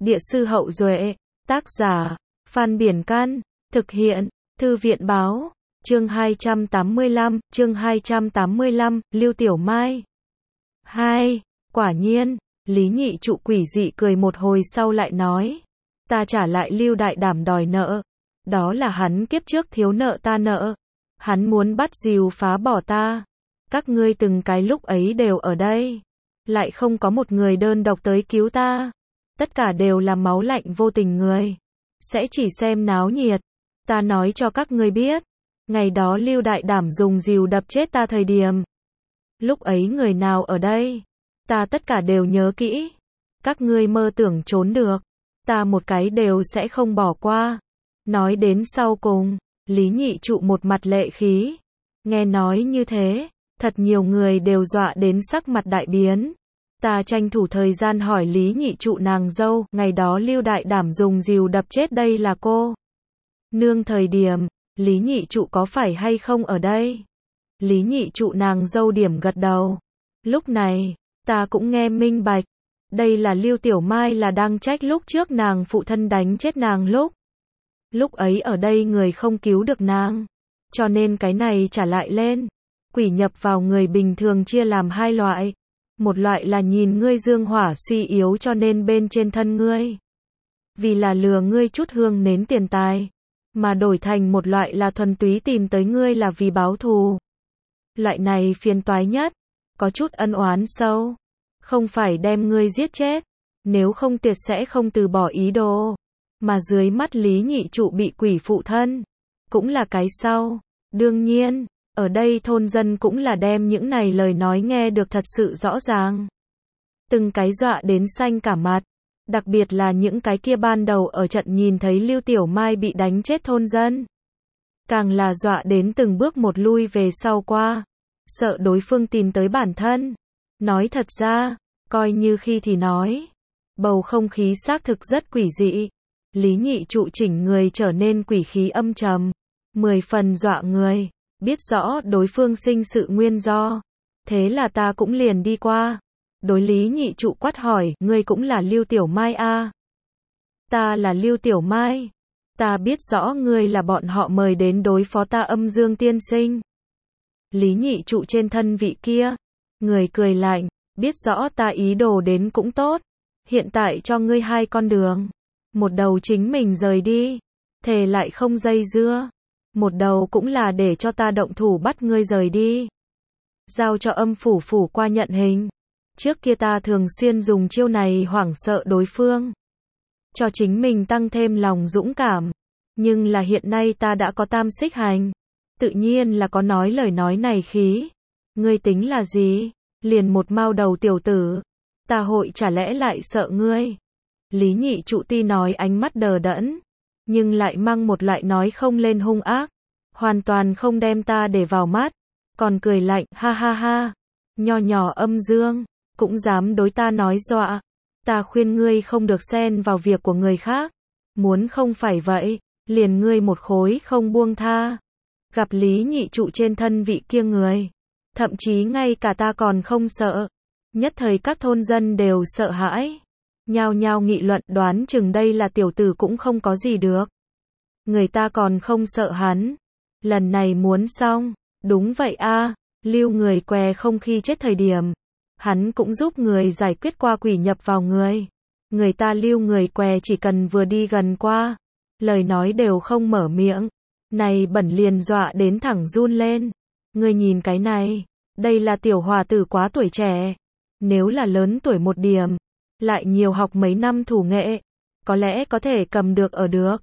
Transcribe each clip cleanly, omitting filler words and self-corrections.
Địa sư Hậu Duệ, tác giả, Phan Biển Căn, thực hiện, Thư viện Báo, chương 285, Lưu Tiểu Mai. 2. Quả nhiên, Lý Nhị Trụ quỷ dị cười một hồi sau lại nói, ta trả lại Lưu Đại Đảm đòi nợ, đó là hắn kiếp trước thiếu nợ ta nợ, hắn muốn bắt dìu phá bỏ ta, các ngươi từng cái lúc ấy đều ở đây, lại không có một người đơn độc tới cứu ta, tất cả đều là máu lạnh vô tình người, sẽ chỉ xem náo nhiệt, ta nói cho các ngươi biết, ngày đó Lưu Đại Đảm dùng dìu đập chết ta thời điểm, lúc ấy người nào ở đây, ta tất cả đều nhớ kỹ, các ngươi mơ tưởng trốn được, ta một cái đều sẽ không bỏ qua. Nói đến sau cùng, Lý Nhị Trụ một mặt lệ khí, nghe nói như thế, thật nhiều người đều dọa đến sắc mặt đại biến. Ta tranh thủ thời gian hỏi Lý Nhị Trụ nàng dâu, ngày đó Lưu Đại Đảm dùng dìu đập chết đây là cô nương thời điểm, Lý Nhị Trụ có phải hay không ở đây? Lý Nhị Trụ nàng dâu điểm gật đầu. Lúc này, ta cũng nghe minh bạch, đây là Lưu Tiểu Mai là đang trách lúc trước nàng phụ thân đánh chết nàng lúc ấy ở đây người không cứu được nàng, cho nên cái này trả lại lên. Quỷ nhập vào người bình thường chia làm hai loại, một loại là nhìn ngươi dương hỏa suy yếu cho nên bên trên thân ngươi, vì là lừa ngươi chút hương nến tiền tài, mà đổi thành một loại là thuần túy tìm tới ngươi là vì báo thù. Loại này phiền toái nhất, có chút ân oán sâu, không phải đem ngươi giết chết, nếu không tuyệt sẽ không từ bỏ ý đồ, mà dưới mắt Lý Nhị Trụ bị quỷ phụ thân, cũng là cái sau. Đương nhiên, ở đây thôn dân cũng là đem những này lời nói nghe được thật sự rõ ràng. Từng cái dọa đến xanh cả mặt, đặc biệt là những cái kia ban đầu ở trận nhìn thấy Lưu Tiểu Mai bị đánh chết thôn dân. Càng là dọa đến từng bước một lui về sau qua, sợ đối phương tìm tới bản thân. Nói thật ra, coi như khi thì nói, bầu không khí xác thực rất quỷ dị. Lý Nhị Trụ chỉnh người trở nên quỷ khí âm trầm, 10 phần dọa người, biết rõ đối phương sinh sự nguyên do. Thế là ta cũng liền đi qua. Đối Lý Nhị Trụ quát hỏi, ngươi cũng là Lưu Tiểu Mai a? Ta là Lưu Tiểu Mai. Ta biết rõ ngươi là bọn họ mời đến đối phó ta Âm Dương tiên sinh. Lý Nhị Trụ trên thân vị kia, người cười lạnh, biết rõ ta ý đồ đến cũng tốt. Hiện tại cho ngươi hai con đường. Một đầu chính mình rời đi, thề lại không dây dưa. Một đầu cũng là để cho ta động thủ bắt ngươi rời đi. Giao cho Âm phủ phủ qua nhận hình. Trước kia ta thường xuyên dùng chiêu này hoảng sợ đối phương, cho chính mình tăng thêm lòng dũng cảm. Nhưng là hiện nay ta đã có tam xích hành, tự nhiên là có nói lời nói này khí. Ngươi tính là gì? Liền một mao đầu tiểu tử, ta hội chả lẽ lại sợ ngươi? Lý Nhị Trụ tuy nói ánh mắt đờ đẫn, nhưng lại mang một loại nói không lên hung ác, hoàn toàn không đem ta để vào mắt, còn cười lạnh, ha ha ha, nho nhỏ Âm Dương, cũng dám đối ta nói dọa, ta khuyên ngươi không được xen vào việc của người khác, muốn không phải vậy, liền ngươi một khối không buông tha. Gặp Lý Nhị Trụ trên thân vị kia người, thậm chí ngay cả ta còn không sợ, nhất thời các thôn dân đều sợ hãi, nhao nhao nghị luận đoán chừng đây là tiểu tử cũng không có gì được. Người ta còn không sợ hắn, lần này muốn xong, đúng vậy a, Lưu người què không khi chết thời điểm, hắn cũng giúp người giải quyết qua quỷ nhập vào người. Người ta Lưu người què chỉ cần vừa đi gần qua, lời nói đều không mở miệng, này bẩn liền dọa đến thẳng run lên. Ngươi nhìn cái này, đây là tiểu hòa tử quá tuổi trẻ, nếu là lớn tuổi một điểm, lại nhiều học mấy năm thủ nghệ, có lẽ có thể cầm được ở được.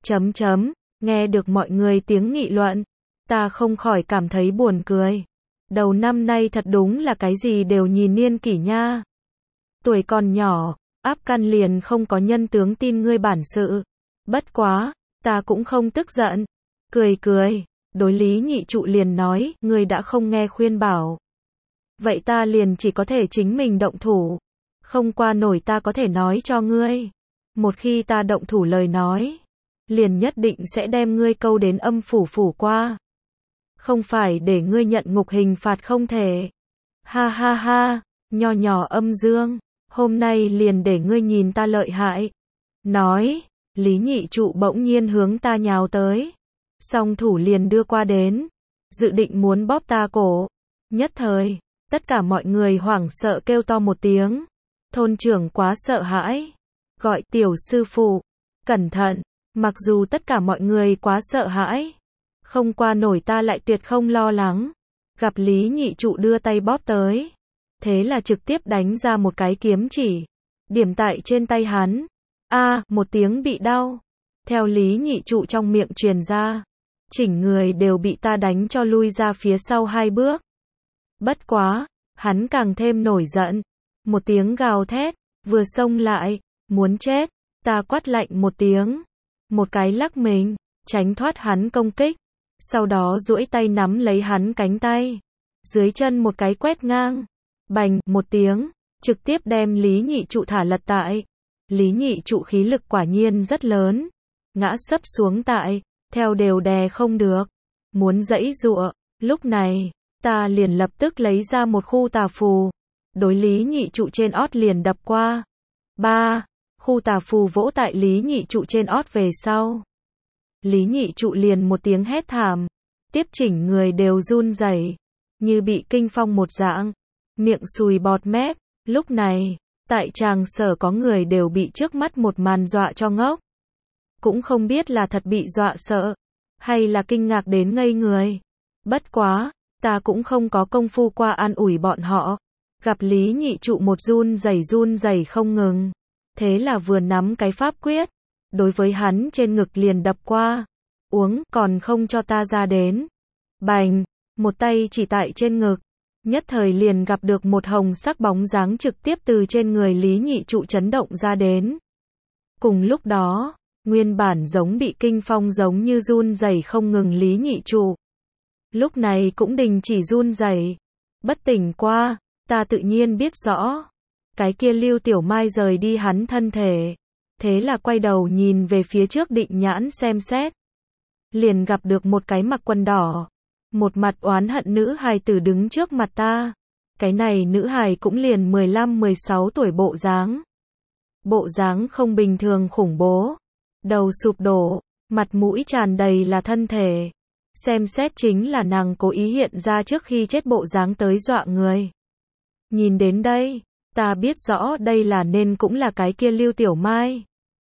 Nghe được mọi người tiếng nghị luận, ta không khỏi cảm thấy buồn cười. Đầu năm nay thật đúng là cái gì đều nhìn niên kỷ nha. Tuổi còn nhỏ, áp căn liền không có nhân tướng tin ngươi bản sự. Bất quá, ta cũng không tức giận. Cười, đối Lý Nhị Trụ liền nói, ngươi đã không nghe khuyên bảo. Vậy ta liền chỉ có thể chính mình động thủ. Không qua nổi ta có thể nói cho ngươi. Một khi ta động thủ lời nói, liền nhất định sẽ đem ngươi câu đến Âm phủ phủ qua. Không phải để ngươi nhận ngục hình phạt không thể. Ha ha ha, nho nhỏ Âm Dương, hôm nay liền để ngươi nhìn ta lợi hại. nói, Lý Nhị Trụ bỗng nhiên hướng ta nhào tới. Song thủ liền đưa qua đến, dự định muốn bóp ta cổ. Nhất thời, tất cả mọi người hoảng sợ kêu to một tiếng. Thôn trưởng quá sợ hãi, gọi tiểu sư phụ, cẩn thận. Mặc dù tất cả mọi người quá sợ hãi, không qua nổi ta lại tuyệt không lo lắng. Gặp Lý Nhị Trụ đưa tay bóp tới, thế là trực tiếp đánh ra một cái kiếm chỉ, điểm tại trên tay hắn. Một tiếng bị đau, theo Lý Nhị Trụ trong miệng truyền ra, chỉnh người đều bị ta đánh cho lui ra phía sau 2 bước. Bất quá, hắn càng thêm nổi giận, một tiếng gào thét, vừa xông lại, muốn chết. Ta quát lạnh một tiếng, một cái lắc mình, tránh thoát hắn công kích, sau đó duỗi tay nắm lấy hắn cánh tay, dưới chân một cái quét ngang, bành một tiếng, trực tiếp đem Lý Nhị Trụ thả lật tại. Lý Nhị Trụ khí lực quả nhiên rất lớn, ngã sấp xuống tại, theo đều đè không được, muốn giãy giụa. Lúc này, ta liền lập tức lấy ra một khu tà phù, đối Lý Nhị Trụ trên ót liền đập qua. Khu tà phù vỗ tại Lý Nhị Trụ trên ót về sau. Lý Nhị Trụ liền một tiếng hét thảm, tiếp chỉnh người đều run rẩy, như bị kinh phong một dạng, miệng sùi bọt mép. Lúc này, tại tràng sở có người đều bị trước mắt một màn dọa cho ngốc. Cũng không biết là thật bị dọa sợ, hay là kinh ngạc đến ngây người. Bất quá, ta cũng không có công phu qua an ủi bọn họ. Gặp Lý Nhị Trụ một run rẩy không ngừng. Thế là vừa nắm cái pháp quyết, đối với hắn trên ngực liền đập qua. Uống, còn không cho ta ra đến. Bành, một tay chỉ tại trên ngực. Nhất thời liền gặp được một hồng sắc bóng dáng trực tiếp từ trên người Lý Nhị Trụ chấn động ra đến. Cùng lúc đó, nguyên bản giống bị kinh phong giống như run rẩy không ngừng Lý Nhị Trụ. Lúc này cũng đình chỉ run rẩy, bất tỉnh qua. Ta tự nhiên biết rõ, cái kia Lưu Tiểu Mai rời đi hắn thân thể. Thế là quay đầu nhìn về phía trước định nhãn xem xét. Liền gặp được một cái mặc quần đỏ, một mặt oán hận nữ hài tử đứng trước mặt ta. Cái này nữ hài cũng liền 15-16 tuổi bộ dáng. Bộ dáng không bình thường khủng bố. Đầu sụp đổ, mặt mũi tràn đầy là thân thể. Xem xét chính là nàng cố ý hiện ra trước khi chết bộ dáng tới dọa người. Nhìn đến đây, ta biết rõ đây là nên cũng là cái kia Lưu Tiểu Mai.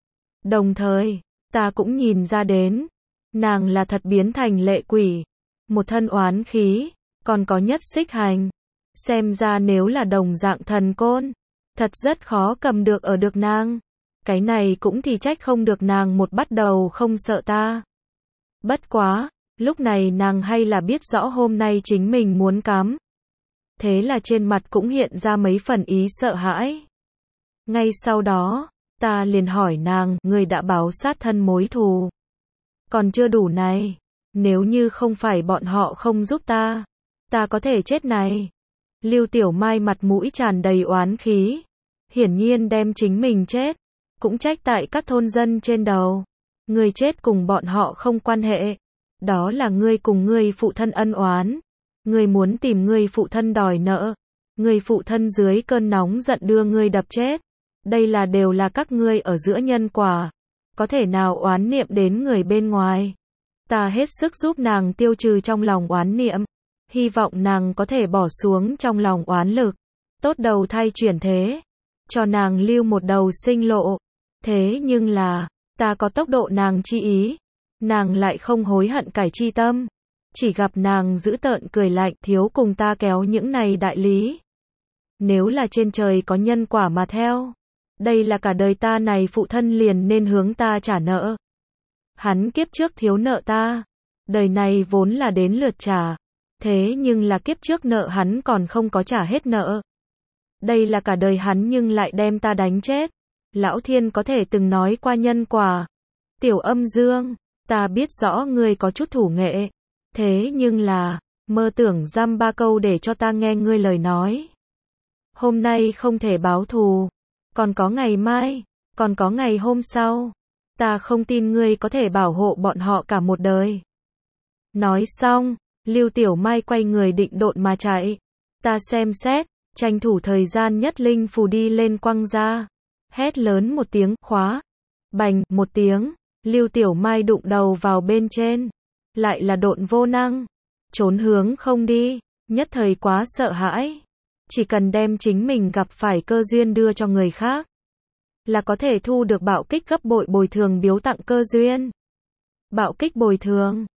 Đồng thời, ta cũng nhìn ra đến, nàng là thật biến thành lệ quỷ, một thân oán khí, còn có nhất xích hành. Xem ra nếu là đồng dạng thần côn, thật rất khó cầm được ở được nàng. Cái này cũng thì trách không được nàng một bắt đầu không sợ ta. Bất quá, lúc này nàng hay là biết rõ hôm nay chính mình muốn cắm. Thế là trên mặt cũng hiện ra mấy phần ý sợ hãi. Ngay sau đó, ta liền hỏi nàng, người đã báo sát thân mối thù. Còn chưa đủ này, nếu như không phải bọn họ không giúp ta có thể chết này. Lưu Tiểu Mai mặt mũi tràn đầy oán khí, hiển nhiên đem chính mình chết, cũng trách tại các thôn dân trên đầu. Người chết cùng bọn họ không quan hệ, đó là ngươi cùng ngươi phụ thân ân oán. Ngươi muốn tìm ngươi phụ thân đòi nợ, ngươi phụ thân dưới cơn nóng giận đưa ngươi đập chết. Đây là đều là các ngươi ở giữa nhân quả, có thể nào oán niệm đến người bên ngoài. Ta hết sức giúp nàng tiêu trừ trong lòng oán niệm, hy vọng nàng có thể bỏ xuống trong lòng oán lực, tốt đầu thai chuyển thế, cho nàng lưu một đầu sinh lộ. Thế nhưng là, ta có tốc độ nàng chi ý, nàng lại không hối hận cải chi tâm. Chỉ gặp nàng dữ tợn cười lạnh, thiếu cùng ta kéo những này đại lý. Nếu là trên trời có nhân quả mà theo, đây là cả đời ta này phụ thân liền nên hướng ta trả nợ. Hắn kiếp trước thiếu nợ ta, đời này vốn là đến lượt trả, thế nhưng là kiếp trước nợ hắn còn không có trả hết nợ. Đây là cả đời hắn nhưng lại đem ta đánh chết. Lão Thiên có thể từng nói qua nhân quả. Tiểu Âm Dương, ta biết rõ ngươi có chút thủ nghệ. Thế nhưng là, mơ tưởng dăm ba câu để cho ta nghe ngươi lời nói. Hôm nay không thể báo thù, còn có ngày mai, còn có ngày hôm sau. Ta không tin ngươi có thể bảo hộ bọn họ cả một đời. Nói xong, Lưu Tiểu Mai quay người định độn mà chạy. Ta xem xét, tranh thủ thời gian nhất linh phù đi lên quăng ra. Hét lớn một tiếng, khóa. Bành, một tiếng, Lưu Tiểu Mai đụng đầu vào bên trên. Lại là độn vô năng. Trốn hướng không đi, nhất thời quá sợ hãi. Chỉ cần đem chính mình gặp phải cơ duyên đưa cho người khác, là có thể thu được bạo kích gấp bội bồi thường biếu tặng cơ duyên. Bạo kích bồi thường.